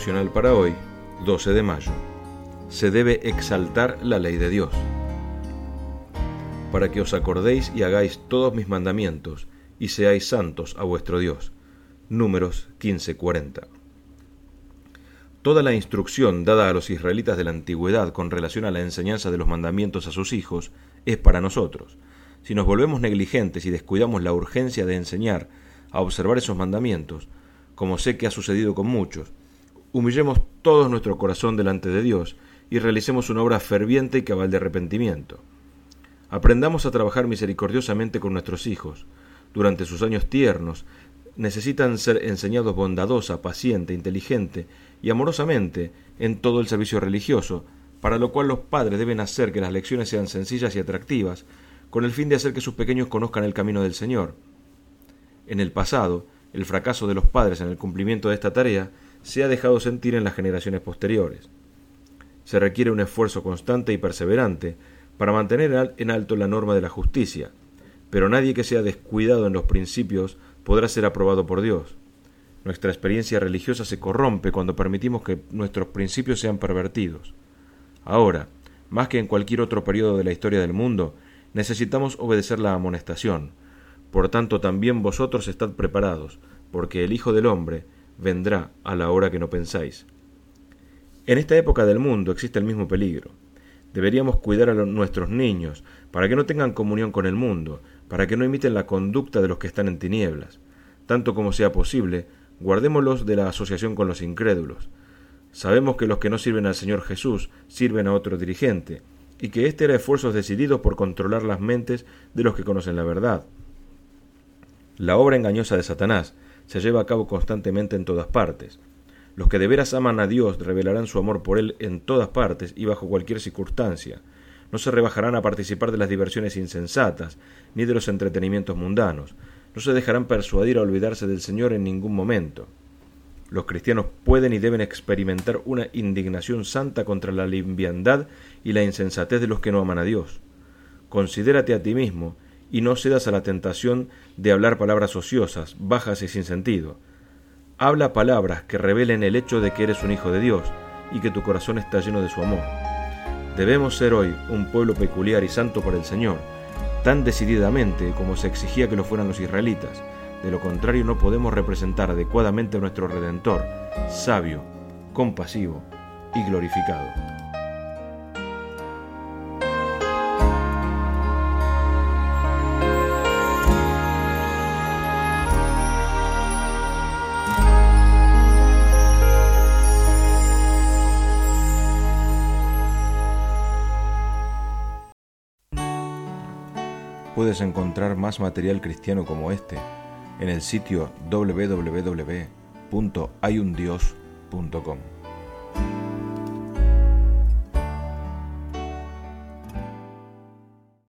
devocional para hoy, 12 de mayo. Se debe exaltar la ley de Dios. Para que os acordéis y hagáis todos mis mandamientos, y seáis santos a vuestro Dios. Números 15:40. Toda la instrucción dada a los israelitas de la antigüedad con relación a la enseñanza de los mandamientos a sus hijos es para nosotros. Si nos volvemos negligentes y descuidamos la urgencia de enseñar a observar esos mandamientos, como sé que ha sucedido con muchos, humillemos todo nuestro corazón delante de Dios y realicemos una obra ferviente y cabal de arrepentimiento. Aprendamos a trabajar misericordiosamente con nuestros hijos. Durante sus años tiernos, necesitan ser enseñados bondadosa, paciente, inteligente y amorosamente en todo el servicio religioso, para lo cual los padres deben hacer que las lecciones sean sencillas y atractivas, con el fin de hacer que sus pequeños conozcan el camino del Señor. En el pasado, el fracaso de los padres en el cumplimiento de esta tarea se ha dejado sentir en las generaciones posteriores. Se requiere un esfuerzo constante y perseverante para mantener en alto la norma de la justicia, pero nadie que sea descuidado en los principios podrá ser aprobado por Dios. Nuestra experiencia religiosa se corrompe cuando permitimos que nuestros principios sean pervertidos. Ahora, más que en cualquier otro periodo de la historia del mundo, necesitamos obedecer la amonestación. Por tanto, también vosotros estad preparados, porque el Hijo del Hombre vendrá a la hora que no pensáis. En esta época del mundo existe el mismo peligro. Deberíamos cuidar a nuestros niños para que no tengan comunión con el mundo, para que no imiten la conducta de los que están en tinieblas. Tanto como sea posible, guardémoslos de la asociación con los incrédulos. Sabemos que los que no sirven al Señor Jesús sirven a otro dirigente, y que éste hará esfuerzos decididos por controlar las mentes de los que conocen la verdad. La obra engañosa de Satanás se lleva a cabo constantemente en todas partes. Los que de veras aman a Dios revelarán su amor por Él en todas partes y bajo cualquier circunstancia. No se rebajarán a participar de las diversiones insensatas, ni de los entretenimientos mundanos. No se dejarán persuadir a olvidarse del Señor en ningún momento. Los cristianos pueden y deben experimentar una indignación santa contra la liviandad y la insensatez de los que no aman a Dios. Considérate a ti mismo y no cedas a la tentación de hablar palabras ociosas, bajas y sin sentido. Habla palabras que revelen el hecho de que eres un hijo de Dios y que tu corazón está lleno de su amor. Debemos ser hoy un pueblo peculiar y santo por el Señor, tan decididamente como se exigía que lo fueran los israelitas. De lo contrario, no podemos representar adecuadamente a nuestro Redentor, sabio, compasivo y glorificado. Puedes encontrar más material cristiano como este en el sitio www.hayundios.com.